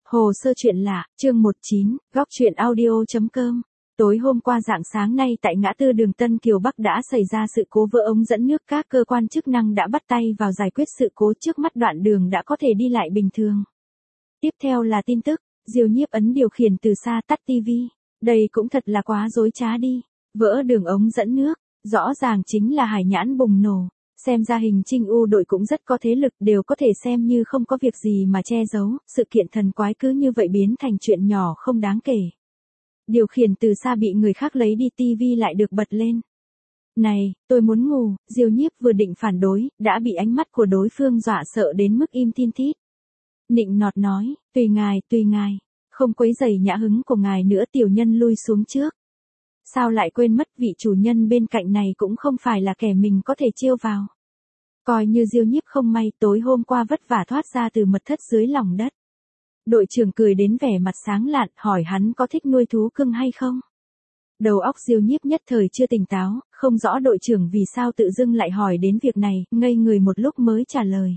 Hồ sơ chuyện lạ, chương 19, góc truyện audio.com. Tối hôm qua rạng sáng nay tại ngã tư đường Tân Kiều Bắc đã xảy ra sự cố vỡ ống dẫn nước, các cơ quan chức năng đã bắt tay vào giải quyết sự cố, trước mắt đoạn đường đã có thể đi lại bình thường. Tiếp theo là tin tức, Diêu Nhiếp ấn điều khiển từ xa tắt tivi. Đây cũng thật là quá dối trá đi, vỡ đường ống dẫn nước, rõ ràng chính là hải nhãn bùng nổ. Xem ra Hình Trinh U đội cũng rất có thế lực, đều có thể xem như không có việc gì mà che giấu, sự kiện thần quái cứ như vậy biến thành chuyện nhỏ không đáng kể. Điều khiển từ xa bị người khác lấy đi, tivi lại được bật lên. Này, tôi muốn ngủ, Diêu Nhiếp vừa định phản đối, đã bị ánh mắt của đối phương dọa sợ đến mức im tin tít. Nịnh nọt nói, tùy ngài, không quấy rầy nhã hứng của ngài nữa, tiểu nhân lui xuống trước. Sao lại quên mất vị chủ nhân bên cạnh này cũng không phải là kẻ mình có thể chiêu vào. Coi như Diêu Nhiếp không may tối hôm qua vất vả thoát ra từ mật thất dưới lòng đất. Đội trưởng cười đến vẻ mặt sáng lạn, hỏi hắn có thích nuôi thú cưng hay không. Đầu óc Diêu Nhiếp nhất thời chưa tỉnh táo, không rõ đội trưởng vì sao tự dưng lại hỏi đến việc này, ngây người một lúc mới trả lời.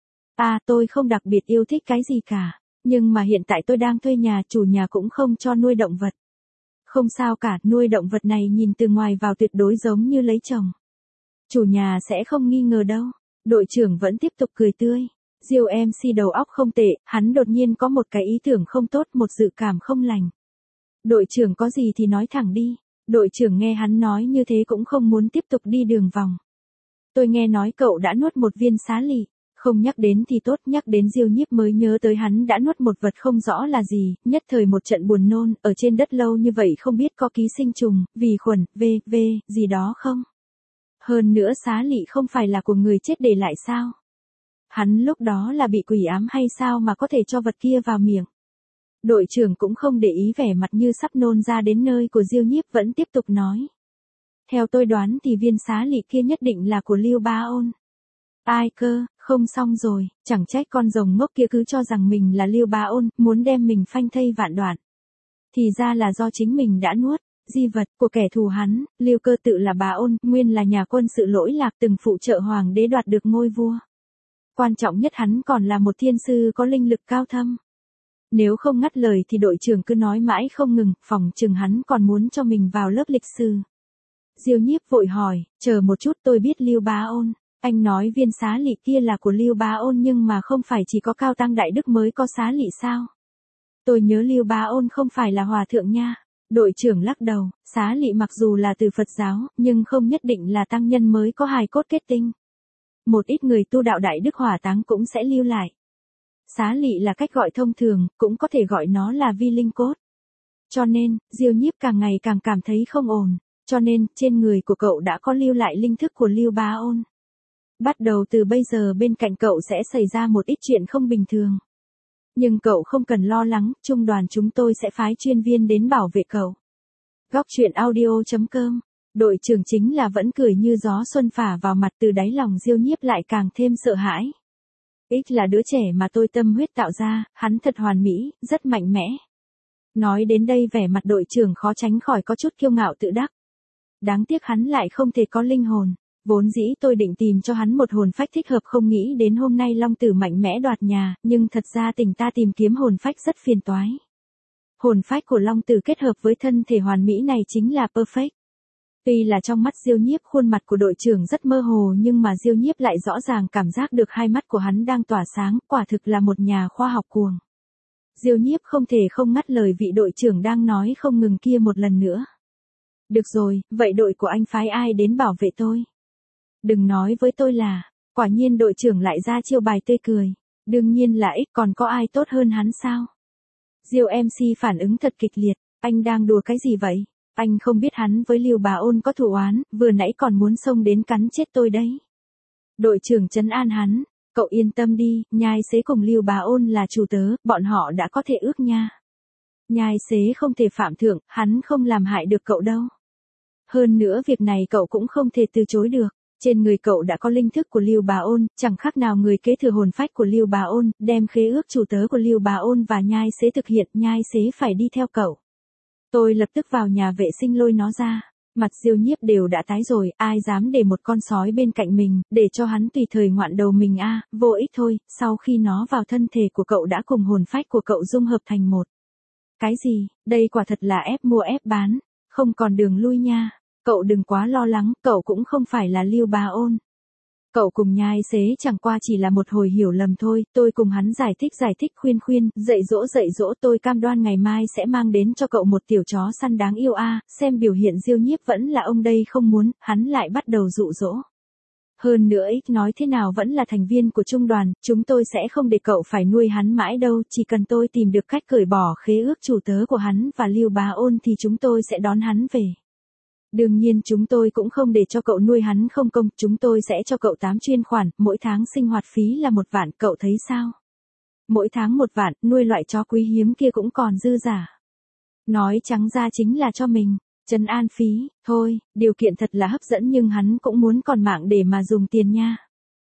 Tôi không đặc biệt yêu thích cái gì cả, nhưng mà hiện tại tôi đang thuê nhà, chủ nhà cũng không cho nuôi động vật. Không sao cả, nuôi động vật này nhìn từ ngoài vào tuyệt đối giống như lấy chồng. Chủ nhà sẽ không nghi ngờ đâu. Đội trưởng vẫn tiếp tục cười tươi. Diêu MC đầu óc không tệ, hắn đột nhiên có một cái ý tưởng không tốt, một dự cảm không lành. Đội trưởng có gì thì nói thẳng đi. Đội trưởng nghe hắn nói như thế cũng không muốn tiếp tục đi đường vòng. Tôi nghe nói cậu đã nuốt một viên xá lị. Không nhắc đến thì tốt, nhắc đến Diêu Nhiếp mới nhớ tới hắn đã nuốt một vật không rõ là gì, nhất thời một trận buồn nôn, ở trên đất lâu như vậy không biết có ký sinh trùng, vi khuẩn, gì đó không? Hơn nữa xá lị không phải là của người chết để lại sao? Hắn lúc đó là bị quỷ ám hay sao mà có thể cho vật kia vào miệng? Đội trưởng cũng không để ý vẻ mặt như sắp nôn ra đến nơi của Diêu Nhiếp, vẫn tiếp tục nói. Theo tôi đoán thì viên xá lị kia nhất định là của Lưu Bá Ôn. Ai cơ, không xong rồi, chẳng trách con rồng ngốc kia cứ cho rằng mình là Lưu Bá Ôn, muốn đem mình phanh thây vạn đoạn. Thì ra là do chính mình đã nuốt di vật của kẻ thù hắn. Lưu Cơ tự là Bá Ôn, nguyên là nhà quân sự lỗi lạc, từng phụ trợ hoàng đế đoạt được ngôi vua. Quan trọng nhất hắn còn là một thiên sư có linh lực cao thâm. Nếu không ngắt lời thì đội trưởng cứ nói mãi không ngừng, phòng chừng hắn còn muốn cho mình vào lớp lịch sử. Diêu Nhiếp vội hỏi, chờ một chút, tôi biết Lưu Bá Ôn. Anh nói viên xá lị kia là của Lưu Bá Ôn, nhưng mà không phải chỉ có Cao Tăng Đại Đức mới có xá lị sao? Tôi nhớ Lưu Bá Ôn không phải là hòa thượng nha. Đội trưởng lắc đầu, xá lị mặc dù là từ Phật giáo, nhưng không nhất định là tăng nhân mới có hài cốt kết tinh. Một ít người tu đạo Đại Đức hỏa táng cũng sẽ lưu lại. Xá lị là cách gọi thông thường, cũng có thể gọi nó là vi linh cốt. Cho nên, Diêu Nhiếp càng ngày càng cảm thấy không ổn. Cho nên, trên người của cậu đã có lưu lại linh thức của Lưu Bá Ôn. Bắt đầu từ bây giờ bên cạnh cậu sẽ xảy ra một ít chuyện không bình thường. Nhưng cậu không cần lo lắng, trung đoàn chúng tôi sẽ phái chuyên viên đến bảo vệ cậu. Góc truyện audio.com. Đội trưởng chính là vẫn cười như gió xuân phả vào mặt, từ đáy lòng Diêu Nhiếp lại càng thêm sợ hãi. Ích là đứa trẻ mà tôi tâm huyết tạo ra, hắn thật hoàn mỹ, rất mạnh mẽ. Nói đến đây vẻ mặt đội trưởng khó tránh khỏi có chút kiêu ngạo tự đắc. Đáng tiếc hắn lại không thể có linh hồn. Vốn dĩ tôi định tìm cho hắn một hồn phách thích hợp, không nghĩ đến hôm nay Long Tử mạnh mẽ đoạt nhà, nhưng thật ra tỉnh ta tìm kiếm hồn phách rất phiền toái. Hồn phách của Long Tử kết hợp với thân thể hoàn mỹ này chính là perfect. Tuy là trong mắt Diêu Nhiếp khuôn mặt của đội trưởng rất mơ hồ, nhưng mà Diêu Nhiếp lại rõ ràng cảm giác được hai mắt của hắn đang tỏa sáng, quả thực là một nhà khoa học cuồng. Diêu Nhiếp không thể không ngắt lời vị đội trưởng đang nói không ngừng kia một lần nữa. Được rồi, vậy đội của anh phái ai đến bảo vệ tôi? Đừng nói với tôi là, quả nhiên đội trưởng lại ra chiêu bài tươi cười. Đương nhiên là ích, còn có ai tốt hơn hắn sao? Diêu MC phản ứng thật kịch liệt, anh đang đùa cái gì vậy? Anh không biết hắn với Lưu Bá Ôn có thù oán, vừa nãy còn muốn xông đến cắn chết tôi đấy. Đội trưởng trấn an hắn, cậu yên tâm đi, nhai xế cùng Lưu Bá Ôn là chủ tớ, bọn họ đã có thể ước nha. Nhai xế không thể phạm thượng, hắn không làm hại được cậu đâu. Hơn nữa việc này cậu cũng không thể từ chối được. Trên người cậu đã có linh thức của Lưu Bá Ôn, chẳng khác nào người kế thừa hồn phách của Lưu Bá Ôn, đem khế ước chủ tớ của Lưu Bá Ôn và nhai xế thực hiện, nhai xế phải đi theo cậu. Tôi lập tức vào nhà vệ sinh lôi nó ra. Mặt Diêu Nhiếp đều đã tái rồi, ai dám để một con sói bên cạnh mình, để cho hắn tùy thời ngoạn đầu mình a, vô ích thôi, sau khi nó vào thân thể của cậu đã cùng hồn phách của cậu dung hợp thành một. Cái gì, đây quả thật là ép mua ép bán, không còn đường lui nha. Cậu đừng quá lo lắng, cậu cũng không phải là Lưu Bá Ôn. Cậu cùng Nhai Xế chẳng qua chỉ là một hồi hiểu lầm thôi, tôi cùng hắn giải thích khuyên, dạy dỗ, tôi cam đoan ngày mai sẽ mang đến cho cậu một tiểu chó săn đáng yêu a. Xem biểu hiện Diêu Nhiếp vẫn là ông đây không muốn, hắn lại bắt đầu dụ dỗ. Hơn nữa nói thế nào vẫn là thành viên của trung đoàn, chúng tôi sẽ không để cậu phải nuôi hắn mãi đâu, chỉ cần tôi tìm được cách cởi bỏ khế ước chủ tớ của hắn và Lưu Bá Ôn thì chúng tôi sẽ đón hắn về. Đương nhiên chúng tôi cũng không để cho cậu nuôi hắn không công, chúng tôi sẽ cho cậu 8 chuyên khoản, mỗi tháng sinh hoạt phí là 1 vạn, cậu thấy sao? Mỗi tháng 1 vạn, nuôi loại chó quý hiếm kia cũng còn dư giả. Nói trắng ra chính là cho mình trấn an phí, thôi, điều kiện thật là hấp dẫn nhưng hắn cũng muốn còn mạng để mà dùng tiền nha.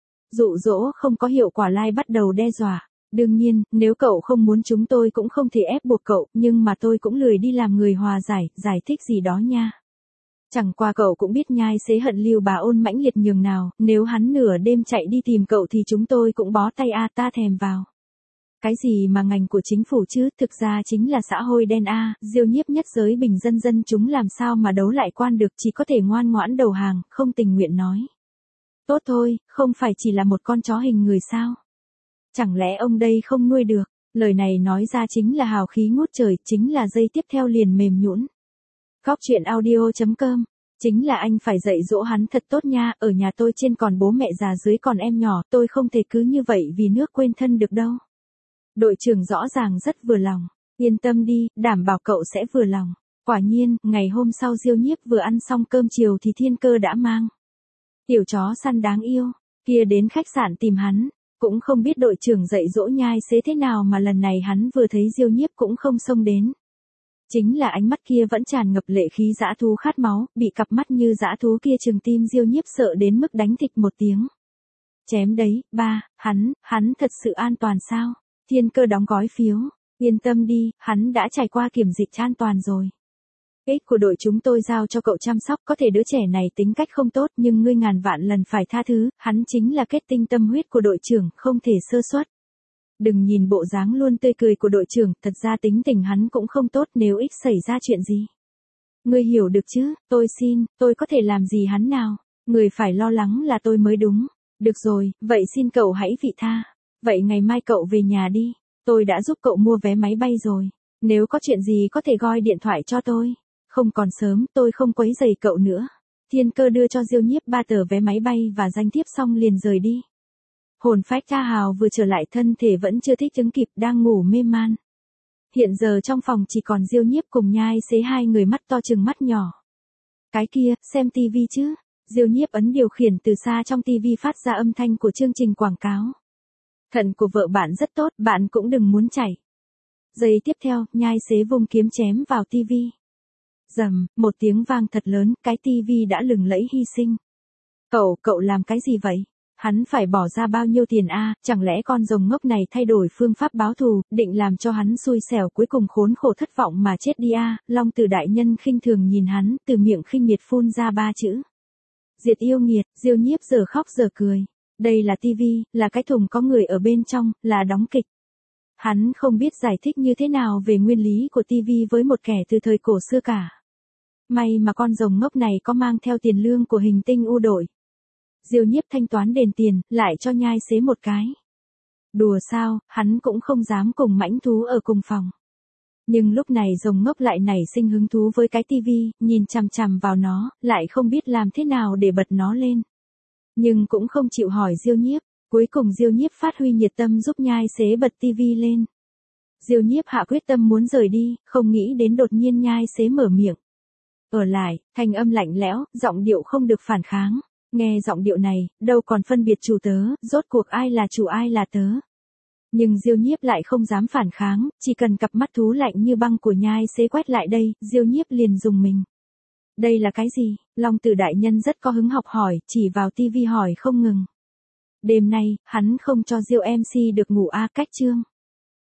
Dụ dỗ không có hiệu quả lai bắt đầu đe dọa. Đương nhiên, nếu cậu không muốn chúng tôi cũng không thể ép buộc cậu, nhưng mà tôi cũng lười đi làm người hòa giải thích gì đó nha. Chẳng qua cậu cũng biết Nhai Xế hận Lưu Bá Ôn mãnh liệt nhường nào, nếu hắn nửa đêm chạy đi tìm cậu thì chúng tôi cũng bó tay a, ta thèm vào. Cái gì mà ngành của chính phủ chứ, thực ra chính là xã hội đen a, Diêu Nhiếp nhất giới bình dân chúng làm sao mà đấu lại quan được, chỉ có thể ngoan ngoãn đầu hàng, không tình nguyện nói. Tốt thôi, không phải chỉ là một con chó hình người sao? Chẳng lẽ ông đây không nuôi được? Lời này nói ra chính là hào khí ngút trời, chính là giây tiếp theo liền mềm nhũn. Góc truyện audio.com, chính là anh phải dạy dỗ hắn thật tốt nha, ở nhà tôi trên còn bố mẹ già dưới còn em nhỏ, tôi không thể cứ như vậy vì nước quên thân được đâu. Đội trưởng rõ ràng rất vừa lòng, yên tâm đi, đảm bảo cậu sẽ vừa lòng. Quả nhiên, ngày hôm sau Diêu Nhiếp vừa ăn xong cơm chiều thì Thiên Cơ đã mang tiểu chó săn đáng yêu kia đến khách sạn tìm hắn, cũng không biết đội trưởng dạy dỗ Nhai Xế thế nào mà lần này hắn vừa thấy Diêu Nhiếp cũng không xông đến. Chính là ánh mắt kia vẫn tràn ngập lệ khí dã thú khát máu, bị cặp mắt như dã thú kia trừng tim Diêu Nhiếp sợ đến mức đánh thịch một tiếng. Chém đấy, ba, hắn thật sự an toàn sao? Thiên Cơ đóng gói phiếu, yên tâm đi, hắn đã trải qua kiểm dịch an toàn rồi. Ích của đội chúng tôi giao cho cậu chăm sóc, có thể đứa trẻ này tính cách không tốt nhưng ngươi ngàn vạn lần phải tha thứ, hắn chính là kết tinh tâm huyết của đội trưởng, không thể sơ suất. Đừng nhìn bộ dáng luôn tươi cười của đội trưởng, thật ra tính tình hắn cũng không tốt nếu ích xảy ra chuyện gì. Ngươi hiểu được chứ, tôi có thể làm gì hắn nào, người phải lo lắng là tôi mới đúng. Được rồi, vậy xin cậu hãy vị tha. Vậy ngày mai cậu về nhà đi, tôi đã giúp cậu mua vé máy bay rồi. Nếu có chuyện gì có thể gọi điện thoại cho tôi. Không còn sớm, tôi không quấy rầy cậu nữa. Thiên Cơ đưa cho Diêu Nhiếp 3 tờ vé máy bay và danh thiếp xong liền rời đi. Hồn phách Cha Hào vừa trở lại thân thể vẫn chưa thích ứng kịp, đang ngủ mê man. Hiện giờ trong phòng chỉ còn Diêu Nhiếp cùng Nhai Xế hai người mắt to chừng mắt nhỏ. Cái kia, xem tivi chứ. Diêu Nhiếp ấn điều khiển từ xa, trong tivi phát ra âm thanh của chương trình quảng cáo. Thận của vợ bạn rất tốt, bạn cũng đừng muốn chảy. Giây tiếp theo, Nhai Xế vung kiếm chém vào tivi. Rầm, một tiếng vang thật lớn, cái tivi đã lừng lẫy hy sinh. Cậu làm cái gì vậy? Hắn phải bỏ ra bao nhiêu tiền a? Chẳng lẽ con rồng ngốc này thay đổi phương pháp báo thù, định làm cho hắn xui xẻo cuối cùng khốn khổ thất vọng mà chết đi a? Long Tử đại nhân khinh thường nhìn hắn, từ miệng khinh miệt phun ra 3 chữ. Diệt yêu nghiệt. Diêu Nhiếp giờ khóc giờ cười. Đây là tivi, là cái thùng có người ở bên trong, là đóng kịch. Hắn không biết giải thích như thế nào về nguyên lý của tivi với một kẻ từ thời cổ xưa cả. May mà con rồng ngốc này có mang theo tiền lương của Hình Tinh U đội. Diêu Nhiếp thanh toán đền tiền, lại cho Nhai Xế một cái. Đùa sao, hắn cũng không dám cùng mãnh thú ở cùng phòng. Nhưng lúc này rồng ngốc lại nảy sinh hứng thú với cái tivi, nhìn chằm chằm vào nó, lại không biết làm thế nào để bật nó lên. Nhưng cũng không chịu hỏi Diêu Nhiếp, cuối cùng Diêu Nhiếp phát huy nhiệt tâm giúp Nhai Xế bật tivi lên. Diêu Nhiếp hạ quyết tâm muốn rời đi, không nghĩ đến đột nhiên Nhai Xế mở miệng. Ở lại, thanh âm lạnh lẽo, giọng điệu không được phản kháng. Nghe giọng điệu này, đâu còn phân biệt chủ tớ, rốt cuộc ai là chủ ai là tớ. Nhưng Diêu Nhiếp lại không dám phản kháng, chỉ cần cặp mắt thú lạnh như băng của Nhai Xế quét lại đây, Diêu Nhiếp liền dùng mình. Đây là cái gì? Long Tử đại nhân rất có hứng học hỏi, chỉ vào tivi hỏi không ngừng. Đêm nay, hắn không cho Diêu MC được ngủ a, cách chương.